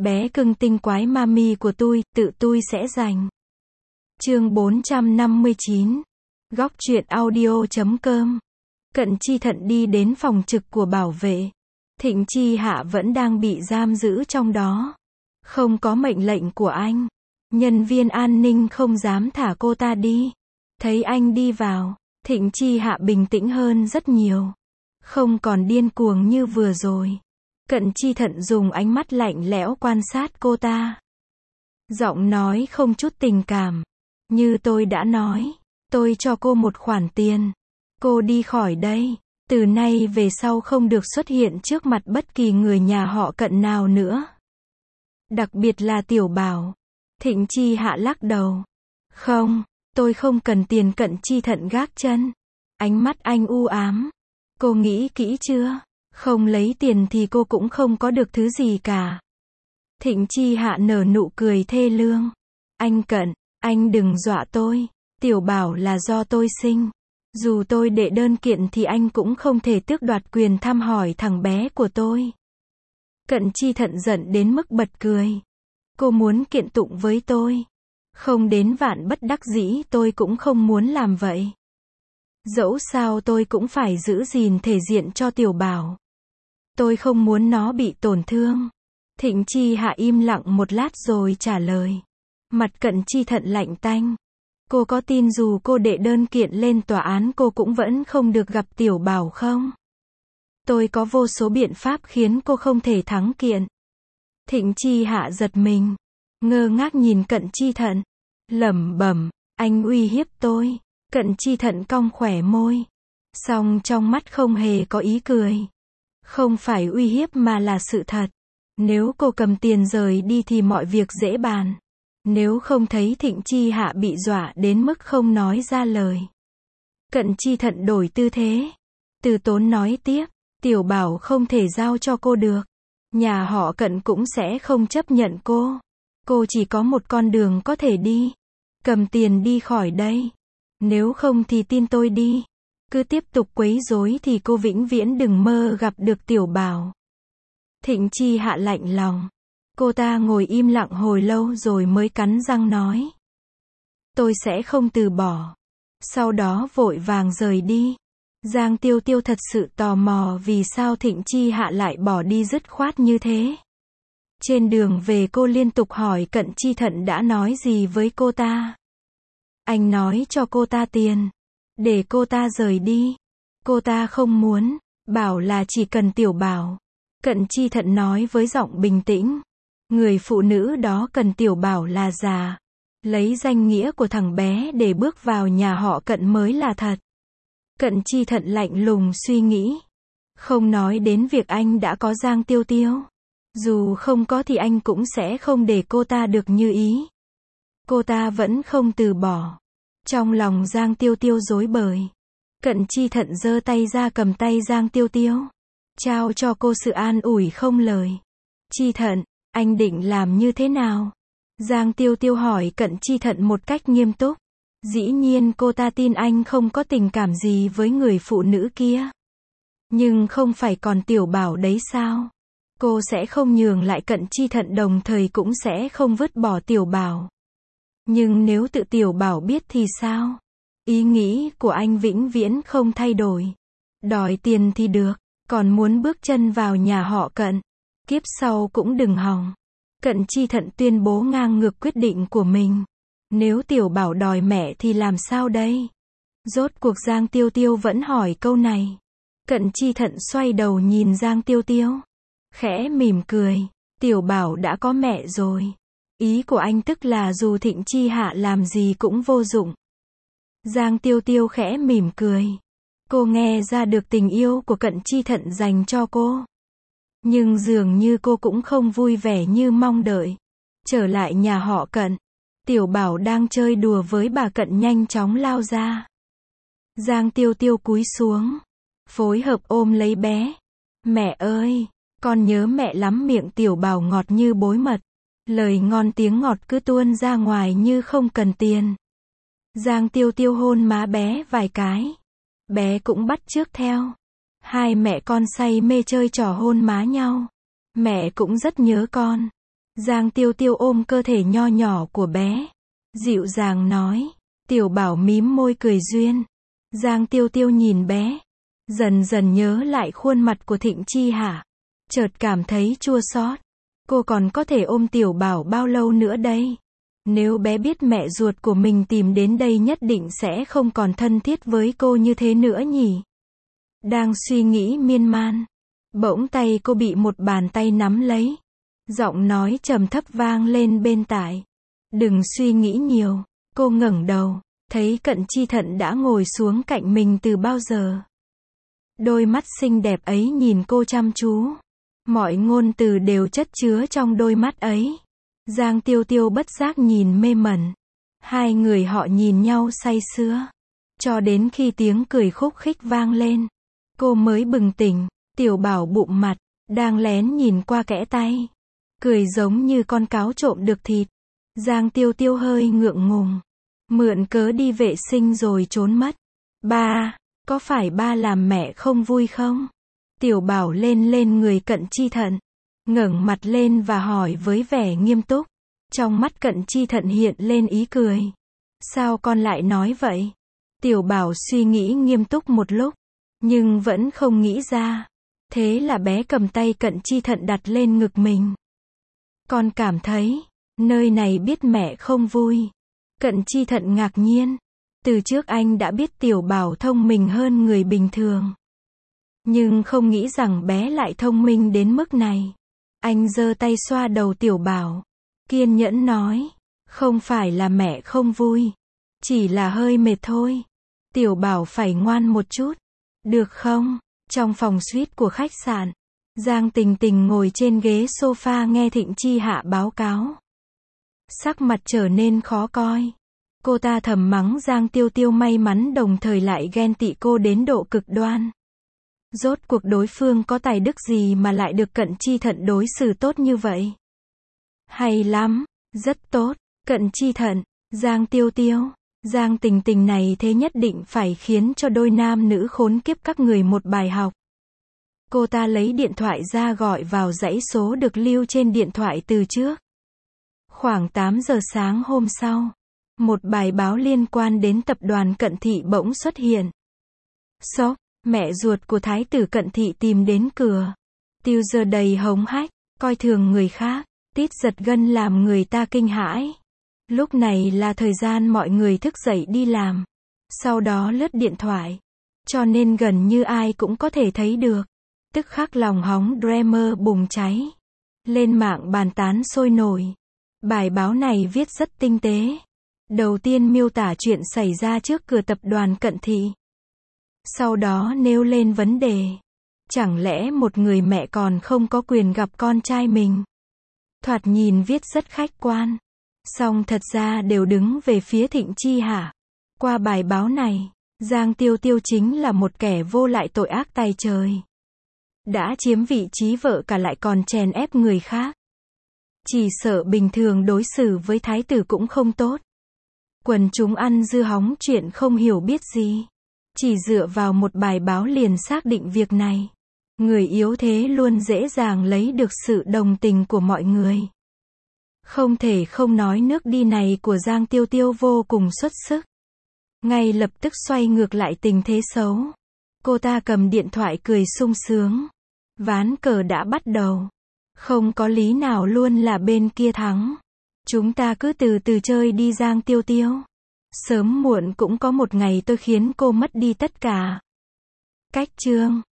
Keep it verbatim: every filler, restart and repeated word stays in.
Bé cưng tinh quái mami của tôi, tự tôi sẽ giành. Chương bốn trăm năm mươi chín. Góc truyện audio chấm com. Cận Chi Thận đi đến phòng trực của bảo vệ. Thịnh Chi Hạ vẫn đang bị giam giữ trong đó. Không có mệnh lệnh của anh. Nhân viên an ninh không dám thả cô ta đi. Thấy anh đi vào, Thịnh Chi Hạ bình tĩnh hơn rất nhiều. Không còn điên cuồng như vừa rồi. Cận Chi Thận dùng ánh mắt lạnh lẽo quan sát cô ta. Giọng nói không chút tình cảm. Như tôi đã nói, tôi cho cô một khoản tiền. Cô đi khỏi đây. Từ nay về sau không được xuất hiện trước mặt bất kỳ người nhà họ Cận nào nữa. Đặc biệt là Tiểu Bảo. Thịnh Chi Hạ lắc đầu. Không, tôi không cần tiền. Cận Chi Thận gác chân. Ánh mắt anh u ám. Cô nghĩ kỹ chưa? Không lấy tiền thì cô cũng không có được thứ gì cả. Thịnh Chi Hạ nở nụ cười thê lương. Anh Cận, anh đừng dọa tôi. Tiểu Bảo là do tôi sinh. Dù tôi đệ đơn kiện thì anh cũng không thể tước đoạt quyền thăm hỏi thằng bé của tôi. Cận Chi Thận giận đến mức bật cười. Cô muốn kiện tụng với tôi. Không đến vạn bất đắc dĩ tôi cũng không muốn làm vậy. Dẫu sao tôi cũng phải giữ gìn thể diện cho Tiểu Bảo. Tôi không muốn nó bị tổn thương. Thịnh Chi Hạ im lặng một lát rồi trả lời. Mặt Cận Chi Thận lạnh tanh. Cô có tin dù cô đệ đơn kiện lên tòa án cô cũng vẫn không được gặp Tiểu Bảo không? Tôi có vô số biện pháp khiến cô không thể thắng kiện. Thịnh Chi Hạ giật mình. Ngơ ngác nhìn Cận Chi Thận. Lẩm bẩm, anh uy hiếp tôi. Cận Chi Thận cong khỏe môi. Song trong mắt không hề có ý cười. Không phải uy hiếp mà là sự thật. Nếu cô cầm tiền rời đi thì mọi việc dễ bàn. Nếu không thấy Thịnh Chi Hạ bị dọa đến mức không nói ra lời. Cận Chi Thận đổi tư thế. Từ tốn nói tiếp. Tiểu Bảo không thể giao cho cô được. Nhà họ Cận cũng sẽ không chấp nhận cô. Cô chỉ có một con đường có thể đi. Cầm tiền đi khỏi đây. Nếu không thì tin tôi đi. Cứ tiếp tục quấy rối thì cô vĩnh viễn đừng mơ gặp được Tiểu Bảo. Thịnh Chi Hạ lạnh lòng. Cô ta ngồi im lặng hồi lâu rồi mới cắn răng nói. Tôi sẽ không từ bỏ. Sau đó vội vàng rời đi. Giang Tiêu Tiêu thật sự tò mò vì sao Thịnh Chi Hạ lại bỏ đi dứt khoát như thế. Trên đường về cô liên tục hỏi Cận Chi Thận đã nói gì với cô ta. Anh nói cho cô ta tiền. Để cô ta rời đi. Cô ta không muốn. Bảo là chỉ cần Tiểu Bảo. Cận Chi Thận nói với giọng bình tĩnh. Người phụ nữ đó cần Tiểu Bảo là già. Lấy danh nghĩa của thằng bé để bước vào nhà họ Cận mới là thật. Cận Chi Thận lạnh lùng suy nghĩ. Không nói đến việc anh đã có Giang Tiêu Tiêu. Dù không có thì anh cũng sẽ không để cô ta được như ý. Cô ta vẫn không từ bỏ. Trong lòng Giang Tiêu Tiêu rối bời. Cận Chi Thận giơ tay ra cầm tay Giang Tiêu Tiêu. Trao cho cô sự an ủi không lời. Chi Thận, anh định làm như thế nào? Giang Tiêu Tiêu hỏi Cận Chi Thận một cách nghiêm túc. Dĩ nhiên cô ta tin anh không có tình cảm gì với người phụ nữ kia. Nhưng không phải còn Tiểu Bảo đấy sao? Cô sẽ không nhường lại Cận Chi Thận đồng thời cũng sẽ không vứt bỏ Tiểu Bảo. Nhưng nếu tự Tiểu Bảo biết thì sao? Ý nghĩ của anh vĩnh viễn không thay đổi. Đòi tiền thì được, còn muốn bước chân vào nhà họ Cận. Kiếp sau cũng đừng hòng. Cận Chi Thận tuyên bố ngang ngược quyết định của mình. Nếu Tiểu Bảo đòi mẹ thì làm sao đây? Rốt cuộc Giang Tiêu Tiêu vẫn hỏi câu này. Cận Chi Thận xoay đầu nhìn Giang Tiêu Tiêu. Khẽ mỉm cười. Tiểu Bảo đã có mẹ rồi. Ý của anh tức là dù Thịnh Chi Hạ làm gì cũng vô dụng. Giang Tiêu Tiêu khẽ mỉm cười. Cô nghe ra được tình yêu của Cận Chi Thận dành cho cô. Nhưng dường như cô cũng không vui vẻ như mong đợi. Trở lại nhà họ Cận. Tiểu Bảo đang chơi đùa với bà Cận nhanh chóng lao ra. Giang Tiêu Tiêu cúi xuống. Phối hợp ôm lấy bé. Mẹ ơi, con nhớ mẹ lắm. Miệng Tiểu Bảo ngọt như bối mật. Lời ngon tiếng ngọt cứ tuôn ra ngoài như không cần tiền. Giang Tiêu Tiêu hôn má bé vài cái. Bé cũng bắt chước theo. Hai mẹ con say mê chơi trò hôn má nhau. Mẹ cũng rất nhớ con. Giang Tiêu Tiêu ôm cơ thể nho nhỏ của bé, dịu dàng nói. Tiểu Bảo mím môi cười duyên. Giang Tiêu Tiêu nhìn bé, dần dần nhớ lại khuôn mặt của Thịnh Chi Hạ, chợt cảm thấy chua xót. Cô còn có thể ôm Tiểu Bảo bao lâu nữa đây? Nếu bé biết mẹ ruột của mình tìm đến đây nhất định sẽ không còn thân thiết với cô như thế nữa nhỉ? Đang suy nghĩ miên man, bỗng tay cô bị một bàn tay nắm lấy. Giọng nói trầm thấp vang lên bên tai. Đừng suy nghĩ nhiều. Cô ngẩng đầu, thấy Cận Chi Thận đã ngồi xuống cạnh mình từ bao giờ. Đôi mắt xinh đẹp ấy nhìn cô chăm chú. Mọi ngôn từ đều chất chứa trong đôi mắt ấy. Giang Tiêu Tiêu bất giác nhìn mê mẩn. Hai người họ nhìn nhau say sưa. Cho đến khi tiếng cười khúc khích vang lên, cô mới bừng tỉnh. Tiểu Bảo bụng mặt, đang lén nhìn qua kẽ tay. Cười giống như con cáo trộm được thịt. Giang Tiêu Tiêu hơi ngượng ngùng. Mượn cớ đi vệ sinh rồi trốn mất. Ba, có phải ba làm mẹ không vui không? Tiểu Bảo lên lên người Cận Chi Thận, ngẩng mặt lên và hỏi với vẻ nghiêm túc. Trong mắt Cận Chi Thận hiện lên ý cười. Sao con lại nói vậy? Tiểu Bảo suy nghĩ nghiêm túc một lúc, nhưng vẫn không nghĩ ra. Thế là bé cầm tay Cận Chi Thận đặt lên ngực mình. Con cảm thấy, nơi này biết mẹ không vui. Cận Chi Thận ngạc nhiên. Từ trước anh đã biết Tiểu Bảo thông minh hơn người bình thường, nhưng không nghĩ rằng bé lại thông minh đến mức này. Anh giơ tay xoa đầu Tiểu Bảo, kiên nhẫn nói. Không phải là mẹ không vui, chỉ là hơi mệt thôi. Tiểu Bảo phải ngoan một chút, được không? Trong phòng suite của khách sạn, Giang Tình Tình ngồi trên ghế sofa nghe Thịnh Chi Hạ báo cáo. Sắc mặt trở nên khó coi. Cô ta thầm mắng Giang Tiêu Tiêu may mắn đồng thời lại ghen tị cô đến độ cực đoan. Rốt cuộc đối phương có tài đức gì mà lại được Cận Chi Thận đối xử tốt như vậy? Hay lắm, rất tốt, Cận Chi Thận, Giang Tiêu Tiêu, Giang Tình Tình này thế nhất định phải khiến cho đôi nam nữ khốn kiếp các người một bài học. Cô ta lấy điện thoại ra gọi vào dãy số được lưu trên điện thoại từ trước. Khoảng tám giờ sáng hôm sau, một bài báo liên quan đến tập đoàn Cận Thị bỗng xuất hiện. Sốc, mẹ ruột của thái tử Cận Thị tìm đến cửa. Tiêu giờ đầy hống hách, coi thường người khác, tít giật gân làm người ta kinh hãi. Lúc này là thời gian mọi người thức dậy đi làm, sau đó lướt điện thoại, cho nên gần như ai cũng có thể thấy được. Tức khắc lòng hóng drama bùng cháy, lên mạng bàn tán sôi nổi. Bài báo này viết rất tinh tế. Đầu tiên miêu tả chuyện xảy ra trước cửa tập đoàn Cận Thị. Sau đó nêu lên vấn đề. Chẳng lẽ một người mẹ còn không có quyền gặp con trai mình? Thoạt nhìn viết rất khách quan. Song thật ra đều đứng về phía Thịnh Chi Hạ. Qua bài báo này, Giang Tiêu Tiêu chính là một kẻ vô lại tội ác tày trời. Đã chiếm vị trí vợ cả lại còn chèn ép người khác. Chỉ sợ bình thường đối xử với thái tử cũng không tốt. Quần chúng ăn dưa hóng chuyện không hiểu biết gì. Chỉ dựa vào một bài báo liền xác định việc này. Người yếu thế luôn dễ dàng lấy được sự đồng tình của mọi người. Không thể không nói nước đi này của Giang Tiêu Tiêu vô cùng xuất sức. Ngay lập tức xoay ngược lại tình thế xấu. Cô ta cầm điện thoại cười sung sướng. Ván cờ đã bắt đầu. Không có lý nào luôn là bên kia thắng. Chúng ta cứ từ từ chơi đi Giang Tiêu Tiêu. Sớm muộn cũng có một ngày tôi khiến cô mất đi tất cả. Cách chương